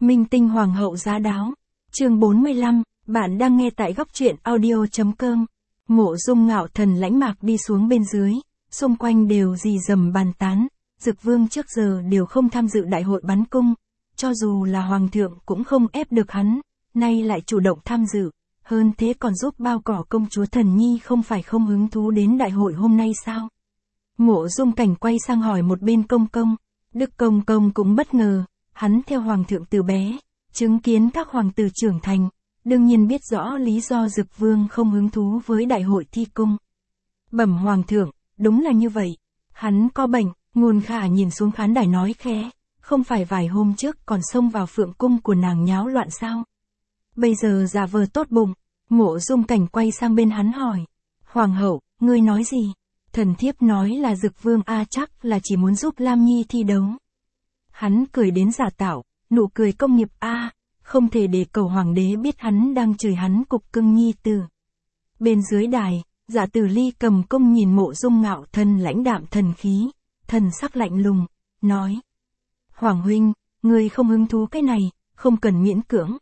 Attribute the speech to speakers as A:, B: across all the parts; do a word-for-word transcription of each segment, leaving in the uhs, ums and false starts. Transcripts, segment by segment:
A: Minh tinh hoàng hậu giá đáo. Chương bốn mươi lăm, bạn đang nghe tại góc truyện audio chấm com. Mộ Dung Ngạo Thần lãnh mạc đi xuống bên dưới, xung quanh đều rì rầm bàn tán, Dực Vương trước giờ đều không tham dự đại hội bắn cung, cho dù là hoàng thượng cũng không ép được hắn, nay lại chủ động tham dự, hơn thế còn giúp bao cỏ công chúa Thần Nhi không phải không hứng thú đến đại hội hôm nay sao? Mộ Dung Cảnh quay sang hỏi một bên công công, Đức công công cũng bất ngờ, hắn theo hoàng thượng từ bé, chứng kiến các hoàng tử trưởng thành, đương nhiên biết rõ lý do Dực Vương không hứng thú với đại hội thi cung. Bẩm hoàng thượng, đúng là như vậy, hắn có bệnh. Ngôn Khả nhìn xuống khán đài nói khẽ, không phải vài hôm trước còn xông vào phượng cung của nàng nháo loạn sao? Bây giờ giả vờ tốt bụng. Mộ Dung Cảnh quay sang bên hắn hỏi, hoàng hậu, ngươi nói gì? Thần thiếp nói là Dực Vương a chắc là chỉ muốn giúp Lam Nhi thi đấu. Hắn cười đến giả tạo, nụ cười công nghiệp a, không thể để cầu hoàng đế biết hắn đang chửi hắn cục cưng nhi tử. Bên dưới đài, Dạ Tử Ly cầm cung nhìn Mộ Dung Ngạo Thần lãnh đạm thần khí, thần sắc lạnh lùng, nói, hoàng huynh, ngươi không hứng thú cái này, không cần miễn cưỡng.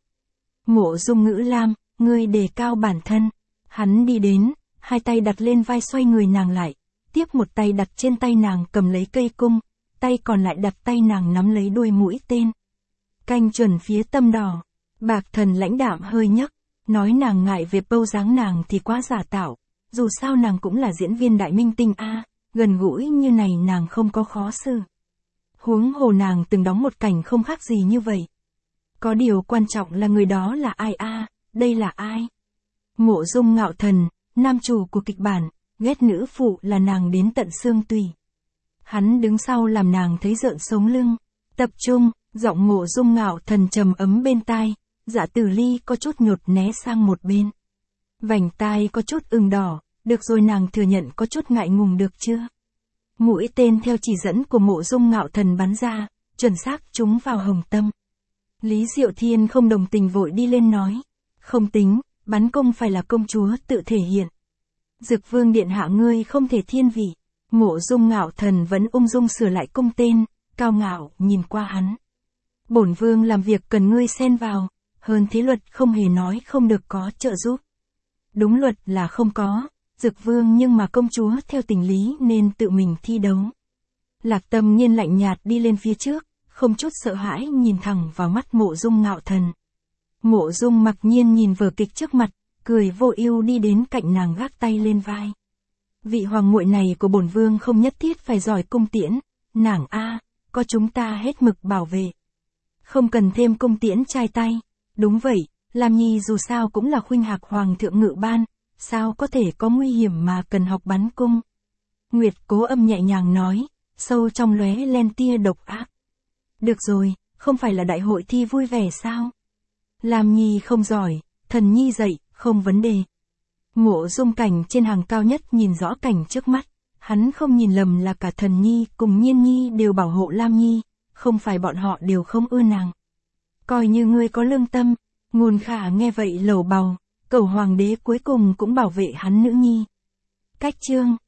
A: Mộ Dung Ngữ Lam, ngươi đề cao bản thân. Hắn đi đến, hai tay đặt lên vai xoay người nàng lại, tiếp một tay đặt trên tay nàng cầm lấy cây cung, tay còn lại đặt tay nàng nắm lấy đuôi mũi tên. Canh chuẩn phía tâm đỏ. Bạc Thần lãnh đạm hơi nhấc, nói nàng ngại về bâu dáng nàng thì quá giả tạo, dù sao nàng cũng là diễn viên đại minh tinh a, gần gũi như này nàng không có khó xử. Huống hồ nàng từng đóng một cảnh không khác gì như vậy. Có điều quan trọng là người đó là ai a, đây là ai? Mộ Dung Ngạo Thần, nam chủ của kịch bản, ghét nữ phụ là nàng đến tận xương tủy. Hắn đứng sau làm nàng thấy rợn sống lưng. Tập trung, giọng Mộ Dung Ngạo Thần trầm ấm bên tai, Dạ Tử Ly có chút nhột né sang một bên. Vành tai có chút ửng đỏ, được rồi, nàng thừa nhận có chút ngại ngùng được chưa? Mũi tên theo chỉ dẫn của Mộ Dung Ngạo Thần bắn ra, chuẩn xác trúng vào hồng tâm. Lý Diệu Thiên không đồng tình vội đi lên nói, không tính, bắn cung phải là công chúa tự thể hiện. Dực Vương điện hạ ngươi không thể thiên vị. Mộ Dung Ngạo Thần vẫn ung dung sửa lại cung tên, cao ngạo nhìn qua hắn. Bổn vương làm việc cần ngươi xen vào, hơn thế luật không hề nói không được có trợ giúp. Đúng luật là không có, Dực Vương, nhưng mà công chúa theo tình lý nên tự mình thi đấu. Lạc Tâm Nhiên lạnh nhạt đi lên phía trước, không chút sợ hãi nhìn thẳng vào mắt Mộ Dung Ngạo Thần. Mộ Dung mặc nhiên nhìn vở kịch trước mặt, cười vô ưu đi đến cạnh nàng gác tay lên vai. Vị hoàng muội này của bổn vương không nhất thiết phải giỏi cung tiễn, nàng a, có chúng ta hết mực bảo vệ. Không cần thêm cung tiễn trai tay. Đúng vậy, Lam Nhi dù sao cũng là khuynh hạc hoàng thượng ngự ban, sao có thể có nguy hiểm mà cần học bắn cung. Nguyệt Cố Âm nhẹ nhàng nói, sâu trong lóe lên tia độc ác. Được rồi, không phải là đại hội thi vui vẻ sao? Lam Nhi không giỏi, Thần Nhi dạy, không vấn đề. Mộ Dung Cảnh trên hàng cao nhất nhìn rõ cảnh trước mắt, hắn không nhìn lầm là cả Thần Nhi cùng Nhiên Nhi đều bảo hộ Lam Nhi, không phải bọn họ đều không ưa nàng. Coi như ngươi có lương tâm. Ngôn Khả nghe vậy lầu bầu, cầu hoàng đế cuối cùng cũng bảo vệ hắn nữ nhi. Cách chương